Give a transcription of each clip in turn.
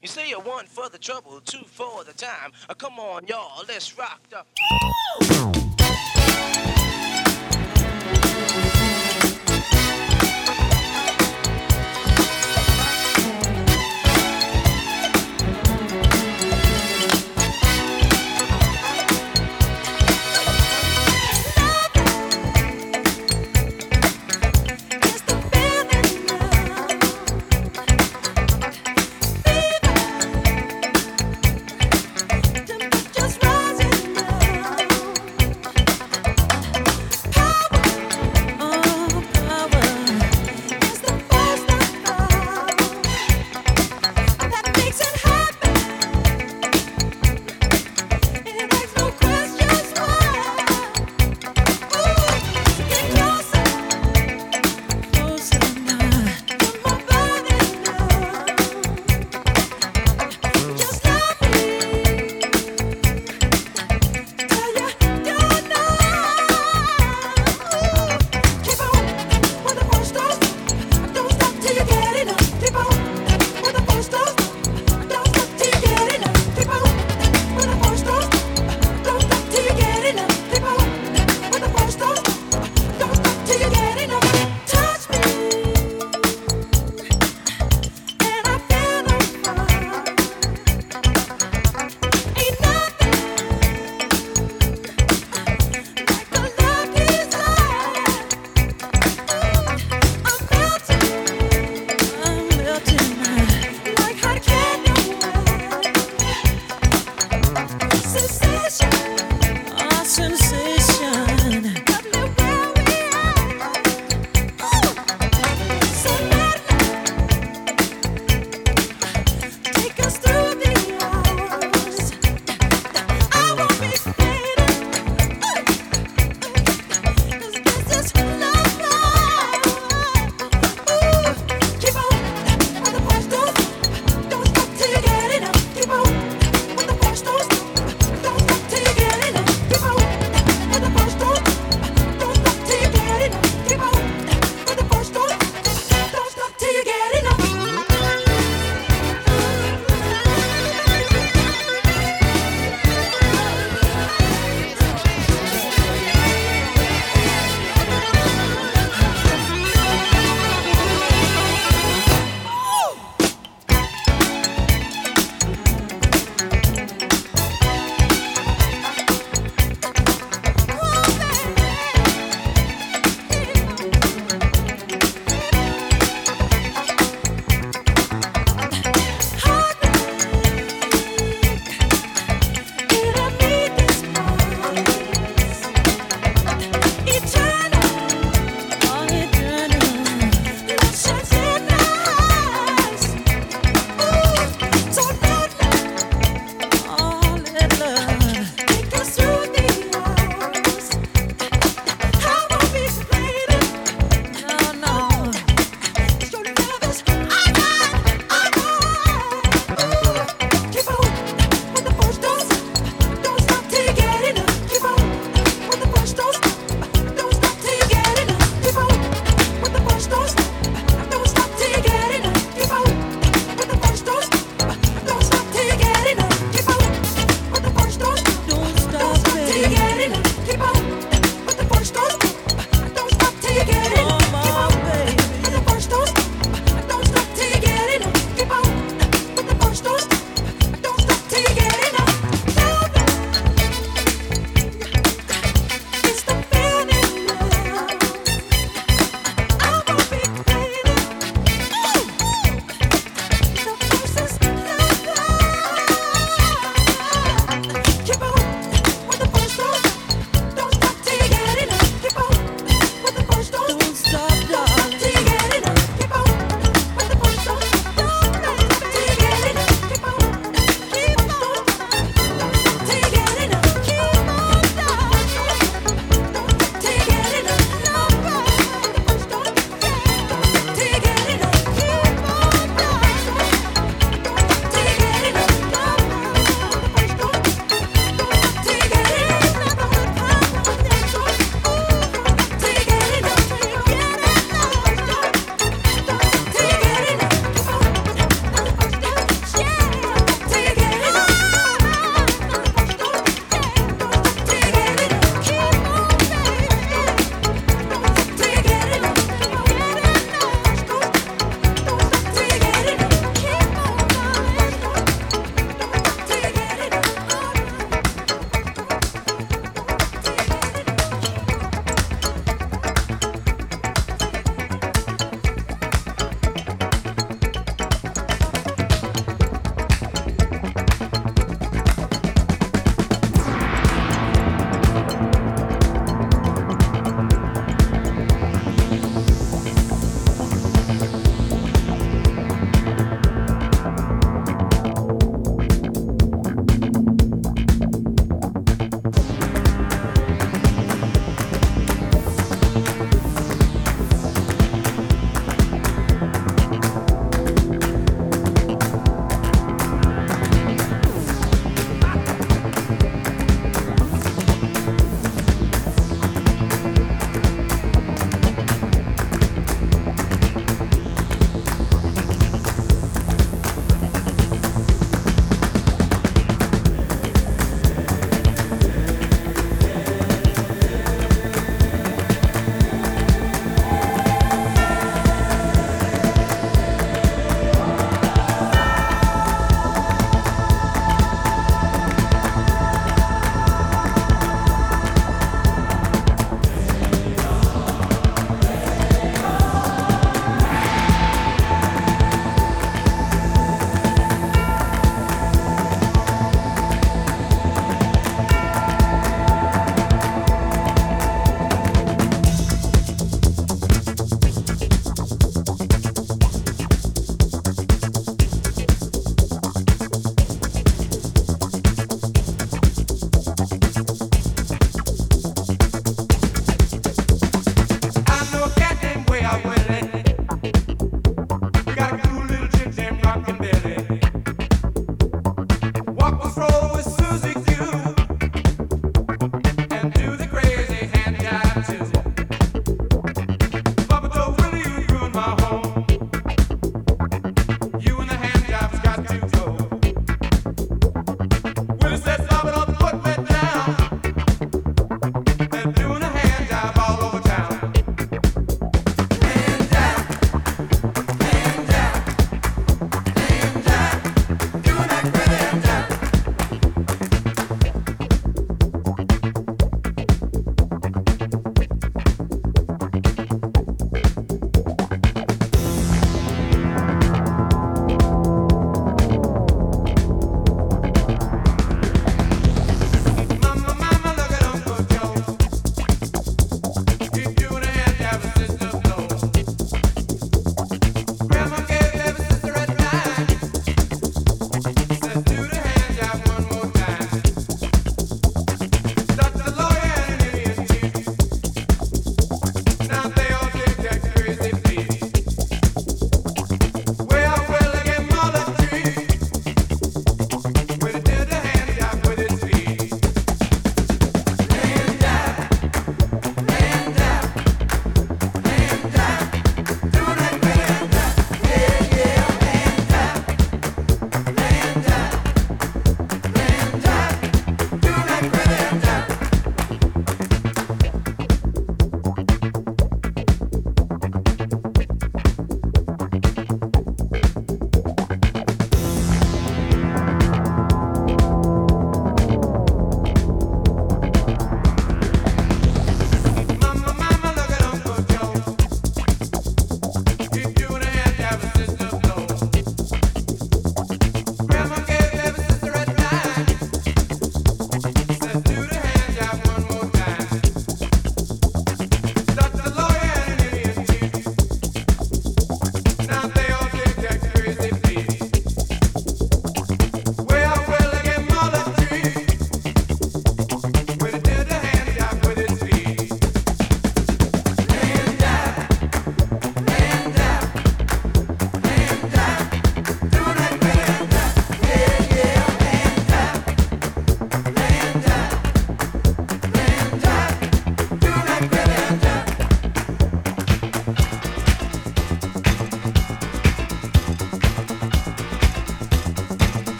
You say you're one for the trouble, two for the time. Come on, y'all, let's rock the. Just rising now.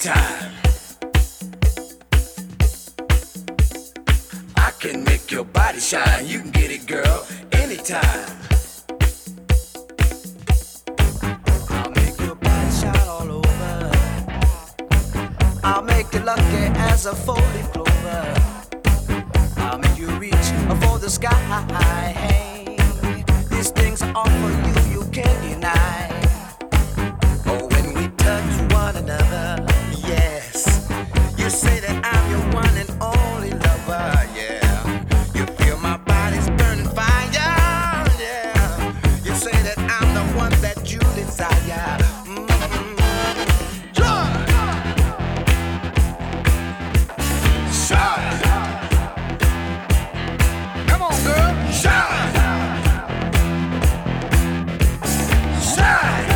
anytime. I can make your body shine. You can get it, girl, anytime. I'll make your body shine all over. I'll make you lucky as a four-leaf clover. I'll make you reach for the sky. Hey, these things are all for you, you can't deny. Oh, when we touch one another, yes, you say that I'm your one and only lover, yeah. You feel my body's burning fire, yeah. You say that I'm the one that you desire. Shine. Come on, girl. Shine. Shine.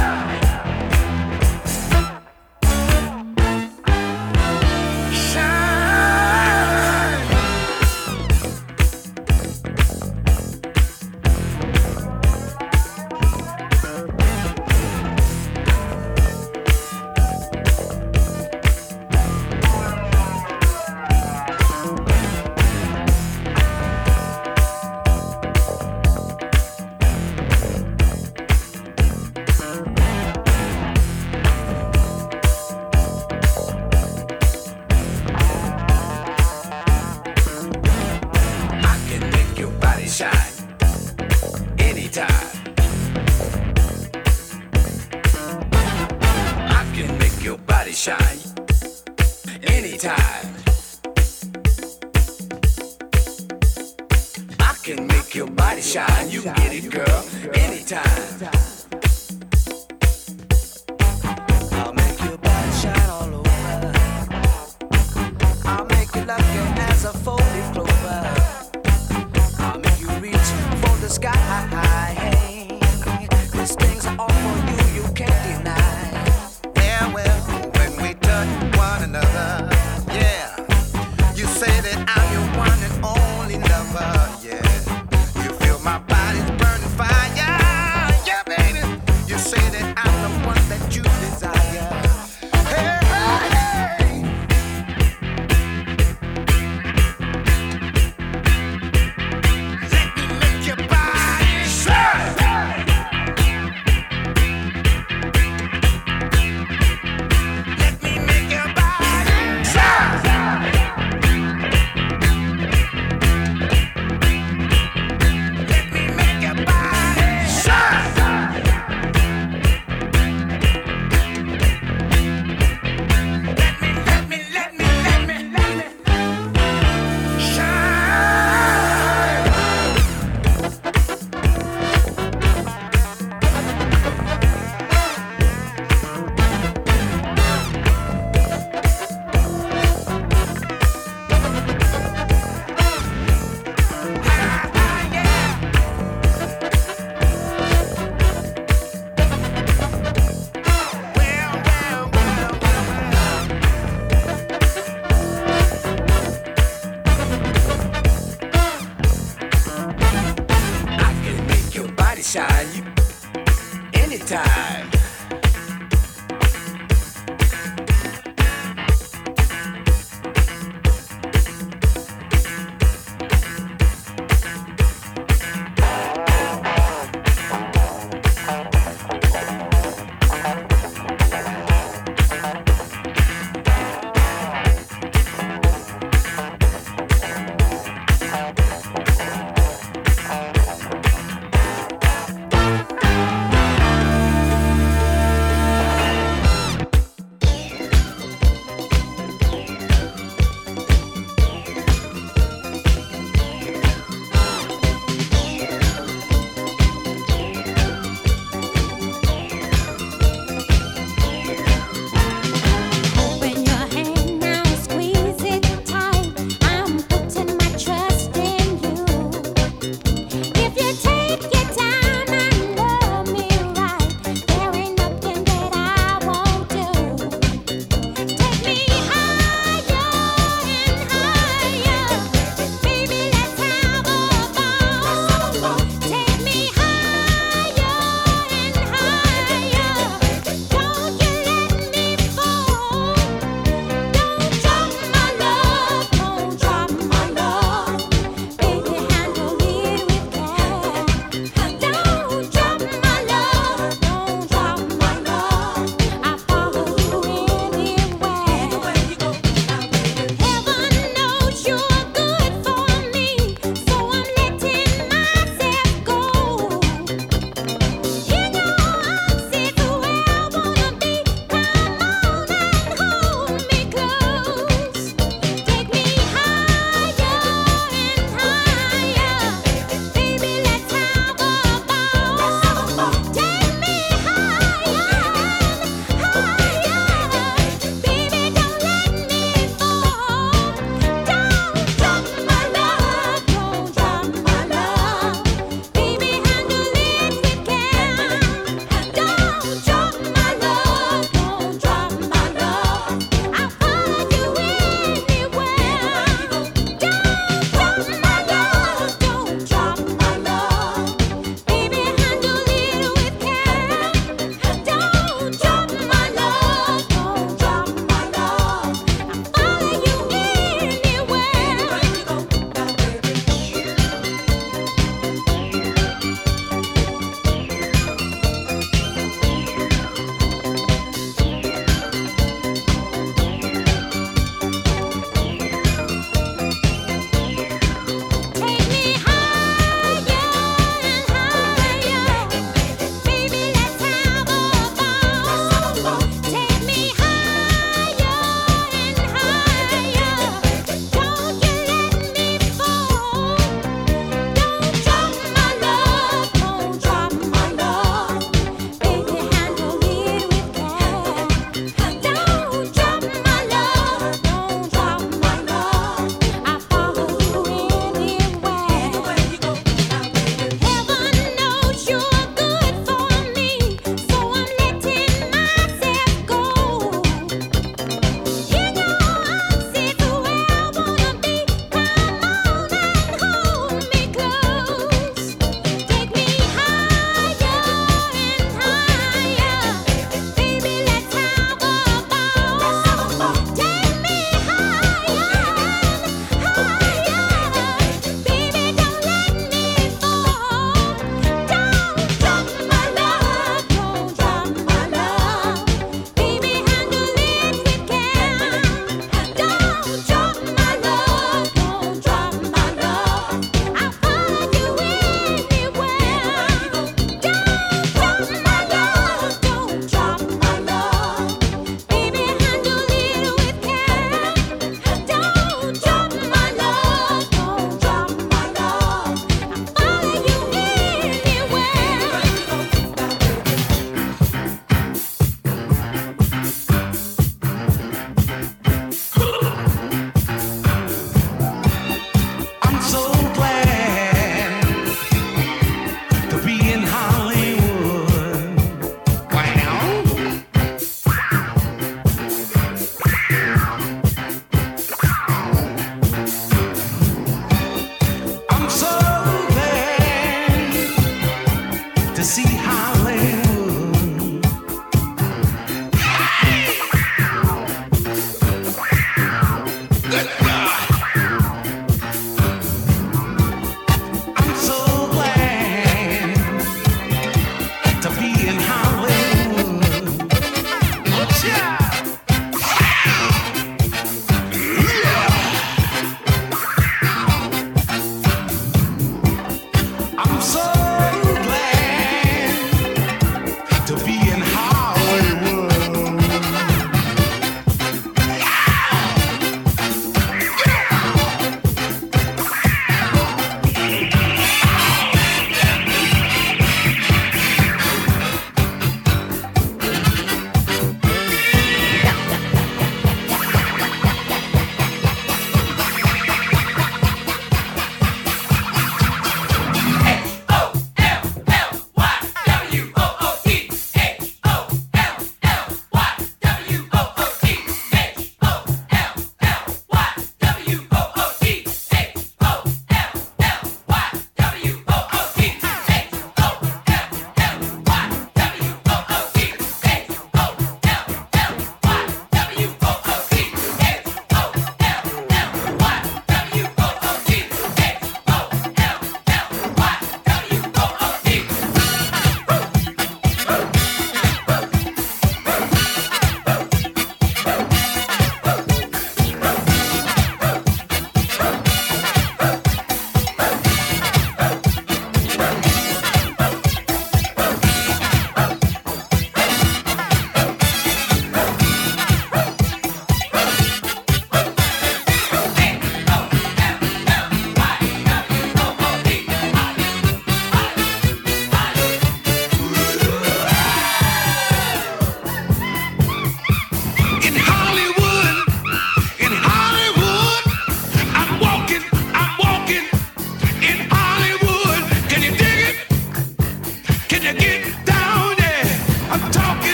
Shine anytime. I can make your body shine anytime. I can make your body shine. You can get it, girl, anytime. I'll make your body shine all over. I'll make you lucky as a four-leaf clover. For the sky, hey, these things are all for you, you can't deny. Yeah, well, when we touch one another, yeah, you say that I'm your one and only lover, yeah. You feel my body's burning fire, yeah, baby. You say that I'm the one that you desire. Hey, hey, hey. Shine you anytime.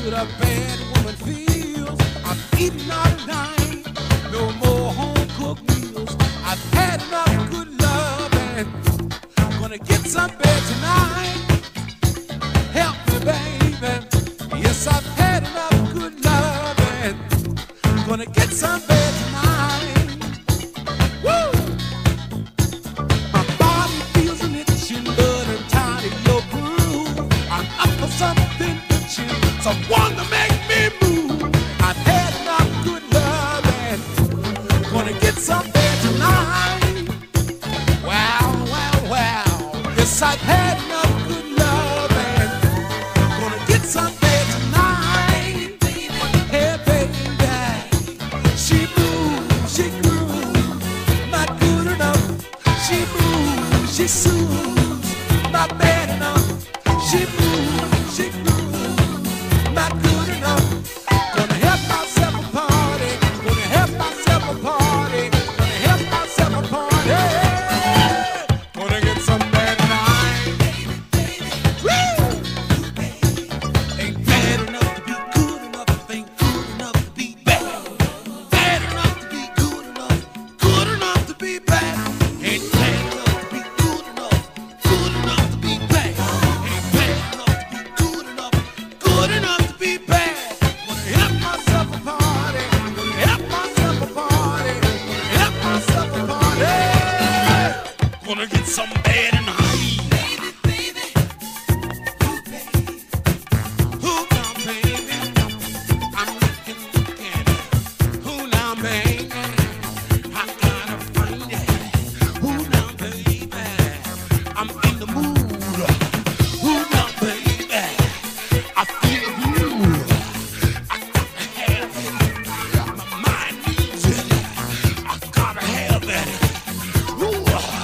good a bad woman feels. I'm eating all night, no more home cooked meals. I've had enough good love and I'm gonna get some bed tonight. Help me, baby. Yes, I've had enough good love and I'm gonna get some bed tonight. Woo! My body feels an itching, but I'm tired of your groove. I'm up for something itching, someone to make me move. I've had enough good love and I'm gonna get some bed tonight. Wow, wow, wow. Yes, I've had enough good love and I'm gonna get some bed tonight. Hey, baby, she moves, she grooves, not good enough. She moves, she soothes, not bad enough. She moves, she grooves, not good enough. Gonna help myself a party, gonna help myself a party, gonna help myself a party. Gonna get some bad tonight. Woo! Ain't bad enough to be good enough, ain't good enough to be bad. Bad enough to be good enough to be bad. Ain't bad enough to be good enough to be bad. Ain't bad enough to be good enough to be bad. Wanna help myself a party, wanna help myself a party, wanna help myself a party. Gonna get some bad and high. Who now, baby? I'm looking. Who now, baby? I gotta find it. Who now, baby? I'm in the mood. Who now, baby? I feel good. I gotta have it. My mind needs it. I gotta have it. Ooh.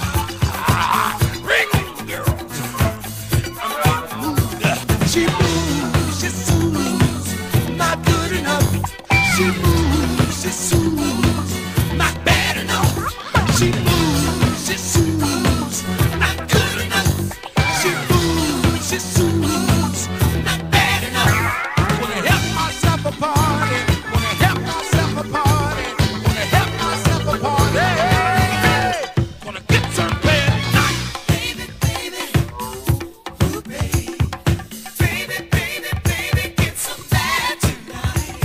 Ring on, girl. I'm in the mood. She moves, she soothes, not good enough. She moves, she soothes, not bad enough. She moves, she soothes, not good enough. She moves, she soothes, not bad enough. Wanna help myself a party, wanna help myself a party, wanna help myself a party. Gonna get some bad tonight. Baby, baby, ooh, baby, baby, baby, baby, get some bad tonight.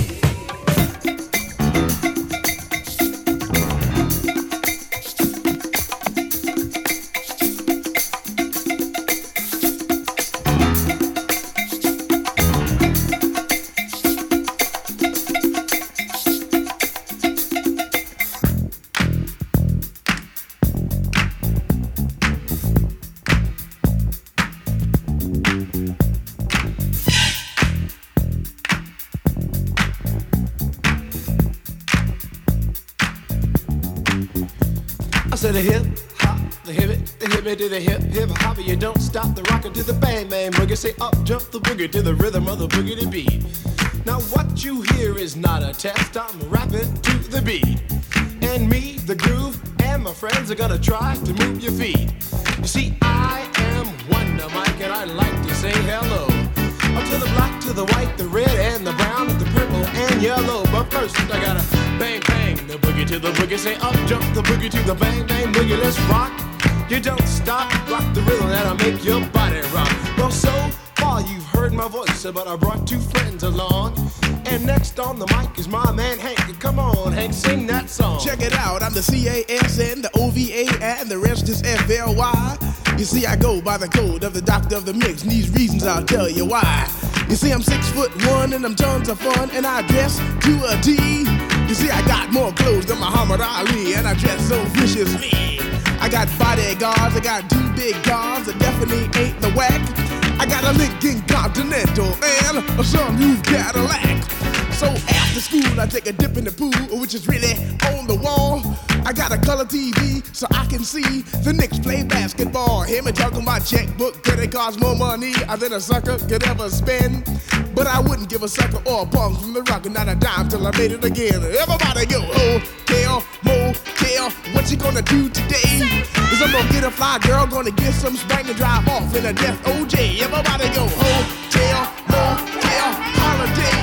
I said a hip hop, the hip it to the hip hop. You don't stop the rocker to the bang bang boogie. Say up jump the boogie to the rhythm of the boogie beat. Now what you hear is not a test. I'm rapping to the beat, and me, the groove, and my friends are gonna try to move your feet. You see, I am Wonder Mike, and I like to say hello. Up to the black, to the white, the red, and the brown, and the purple, and yellow. But first, I gotta bang, bang, the boogie to the boogie. Say up, jump the boogie to the bang, bang, boogie. Let's rock. You don't stop, rock the rhythm that'll make your body rock. Well, so far you've heard my voice, but I brought two friends along. And next on the mic is my man Hank. Come on, Hank, sing that song. Check it out, I'm the CASN, the OVA, and the rest is FLY. You see, I go by the code of the doctor of the mix, and these reasons I'll tell you why. You see, I'm 6'1" and I'm tons of fun, and I dress to a T. You see, I got more clothes than Muhammad Ali, and I dress so viciously. I got bodyguards, I got two big cars that definitely ain't the whack. I got a Lincoln Continental and a sunroof Cadillac. So after school, I take a dip in the pool, which is really on the wall. I got a color TV so I can see the Knicks play basketball. Hear me talking my checkbook, cause it costs more money than a sucker could ever spend. But I wouldn't give a sucker or a bum from the rock, not a dime till I made it again. Everybody go, hotel, motel, what you gonna do today? Is I'm gonna get a fly girl, gonna get some spank and drive off in a death OJ. Everybody go, hotel, motel, holiday.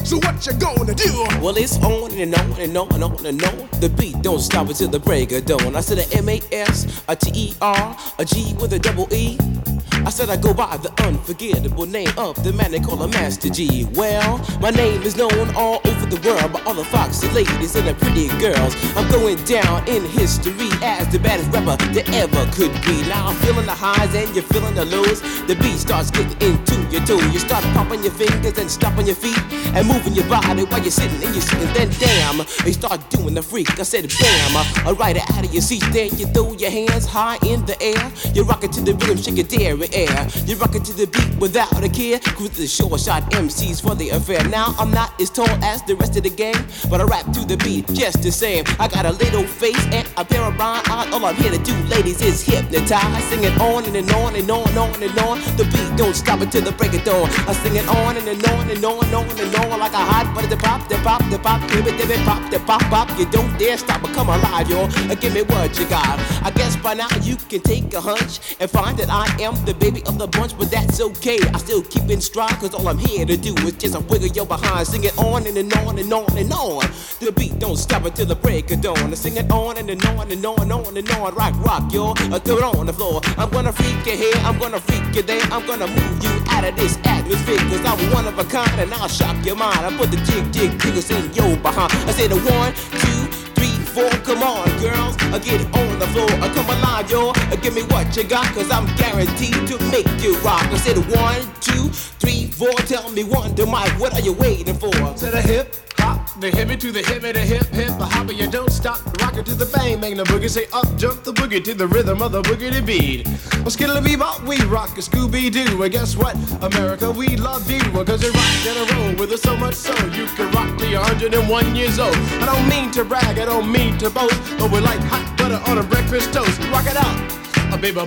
So what you gonna do? Well, it's on and on and on and on and on. The beat don't stop until the break of dawn. I said a M-A-S, a T-E-R, a G with a double E. I said I go by the unforgettable name of the man they call a Master G. Well, my name is known all over the world by all the foxy ladies and the pretty girls. I'm going down in history as the baddest rapper that ever could be. Now I'm feeling the highs and you're feeling the lows. The beat starts getting into your toe. You start popping your fingers and stomping your feet and moving your body while you're sitting and you're sitting. Then damn, you start doing the freak. I said bam, right out of your seat. Then you throw your hands high in the air. You rock it to the rhythm, shake your dairy air. You rock it to the beat without a care. Cruise the short shot MCs for the affair. Now I'm not as tall as the rest of the gang, but I rap to the beat just the same. I got a little face and a pair of rhyme eyes. All I'm here to do, ladies, is hypnotize. Sing it on and on and on and on and on. The beat don't stop until the break of dawn. I sing it on and on and on and on and on like a hot butter. The pop, the pop, the pop, give it, pop, the pop, pop. You don't dare stop or come alive, yo. Give me what you got. I guess by now you can take a hunch and find that I am the baby of the bunch, but that's okay. I still keep in stride, cause all I'm here to do is just a wiggle your behind. Sing it on and on and on and on. The beat don't stop until the break of dawn. I sing it on and on and on and on and on. Rock, yo, throw it on the floor. I'm gonna freak you here, I'm gonna freak you there. I'm gonna move you out of this atmosphere, cause I'm one of a kind and I'll shock your mind. I put the jiggles in your behind. I say the 1, 2, 3, 4, come on, girls, get on the floor, come alive, yo, give me what you got, cause I'm guaranteed to make you rock. I said 1, 2, 3, 4, tell me one, to Mike, what are you waiting for? To the hip hop, the hippie to the hippie, the hip hip, the hopper, you don't stop, rock it to the bang bang, the boogie, say up jump the boogie to the rhythm of the boogie beat. Well, skittle bebop, we rock a Scooby Doo, and guess what, America, we love you, cause you rock in a row with us so much so you can rock till you're 101 years old. I don't mean to brag, I don't mean to boast, but we're like hot butter on a breakfast toast. Rock it out, a baby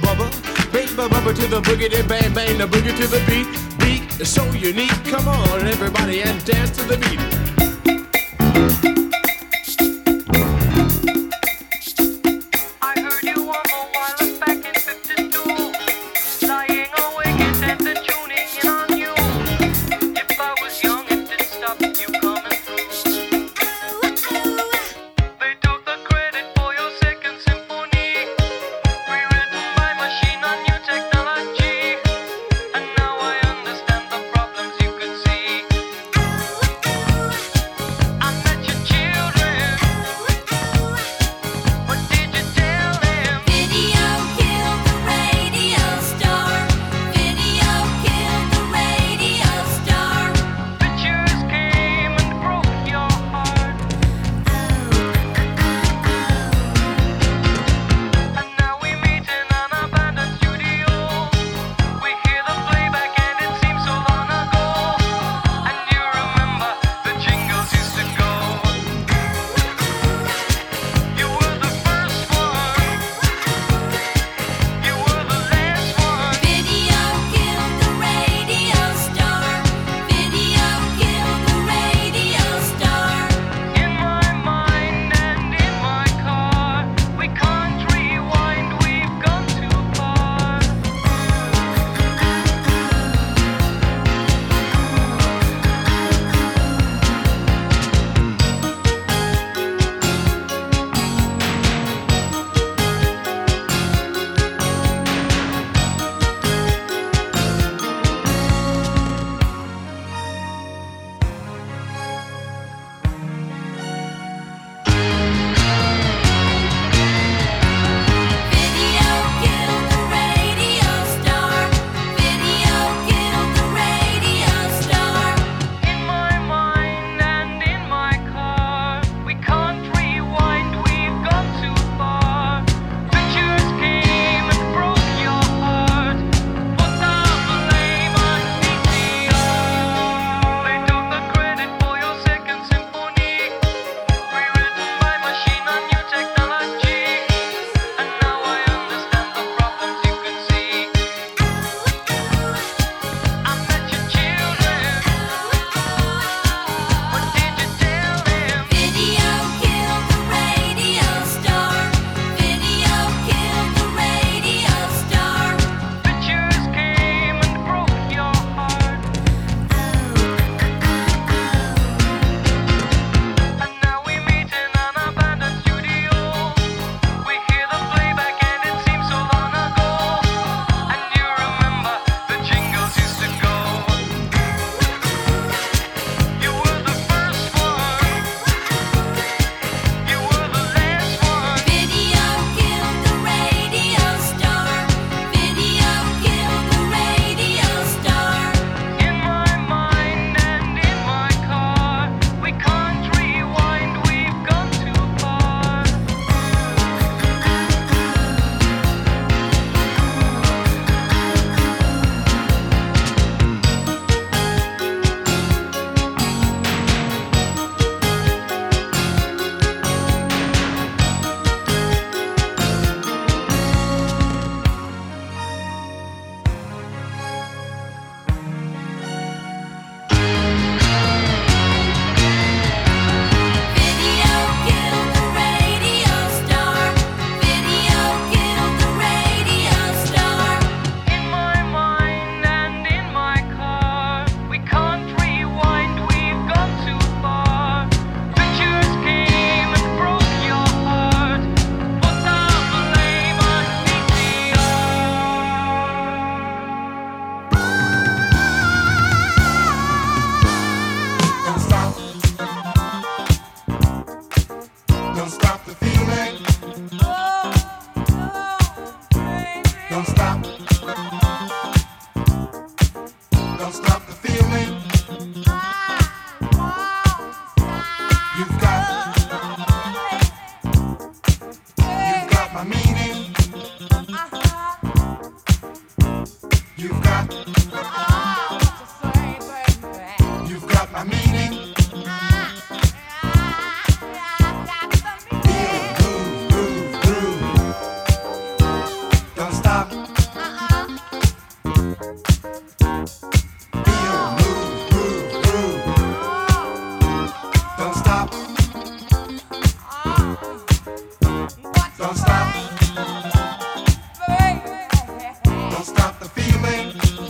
bubba to the boogie, then bang bang, the boogie to the beat. Beat is so unique, come on everybody and dance to the beat. I heard you on the wireless back in 52, lying awake and dancing, tuning in on you. If I was young, it didn't stop you coming through. They took the credit for your second symphony, rewritten by machine on new technology. And now I understand the problems you could see. Don't stop. Don't stop the feeling. You've got my meaning. You've got my meaning. Don't stop. Feel, move. Don't stop. Don't stop. Don't stop the feeling.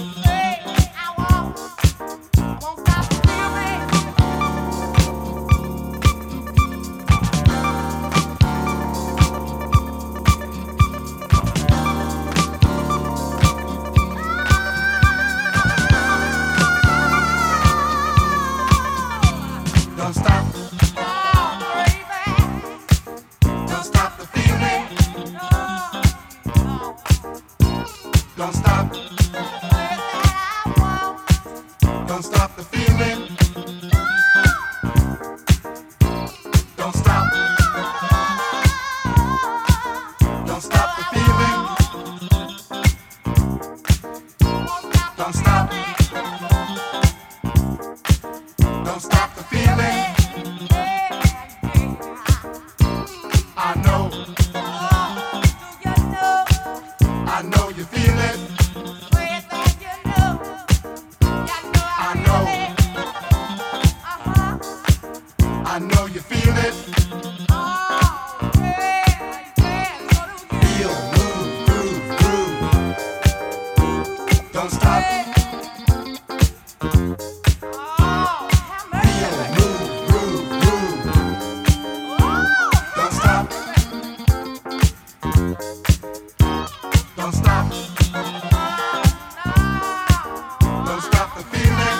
Don't stop. Don't stop the feeling. Don't stop. Don't stop the feeling. Don't stop. Don't stop the feeling. Don't stop. Don't stop the feeling. I know you feel it. I know you feel it. Feel, move, groove. Don't stop. Feel, move, groove. Don't stop. Don't stop. Don't stop the feeling.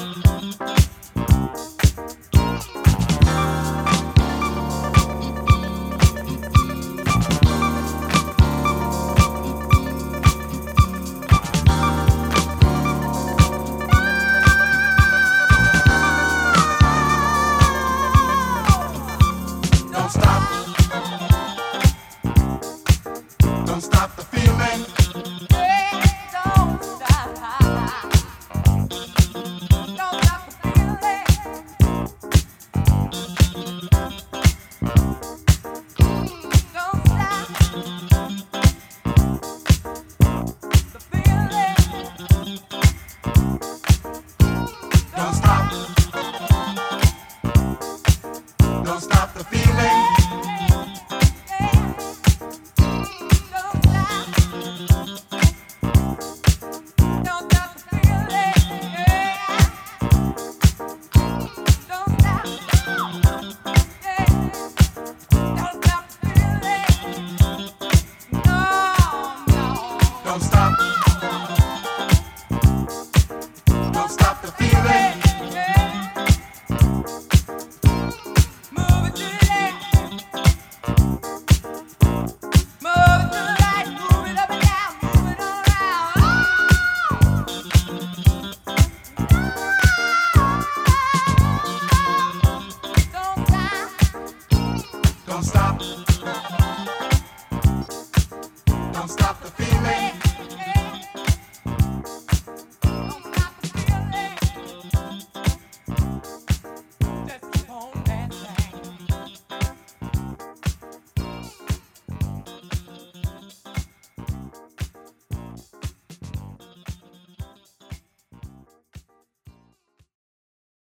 Don't stop. Don't stop the feeling. Don't stop. Don't stop the feeling. Don't stop. Don't stop the feeling. Don't stop. Don't stop the feeling.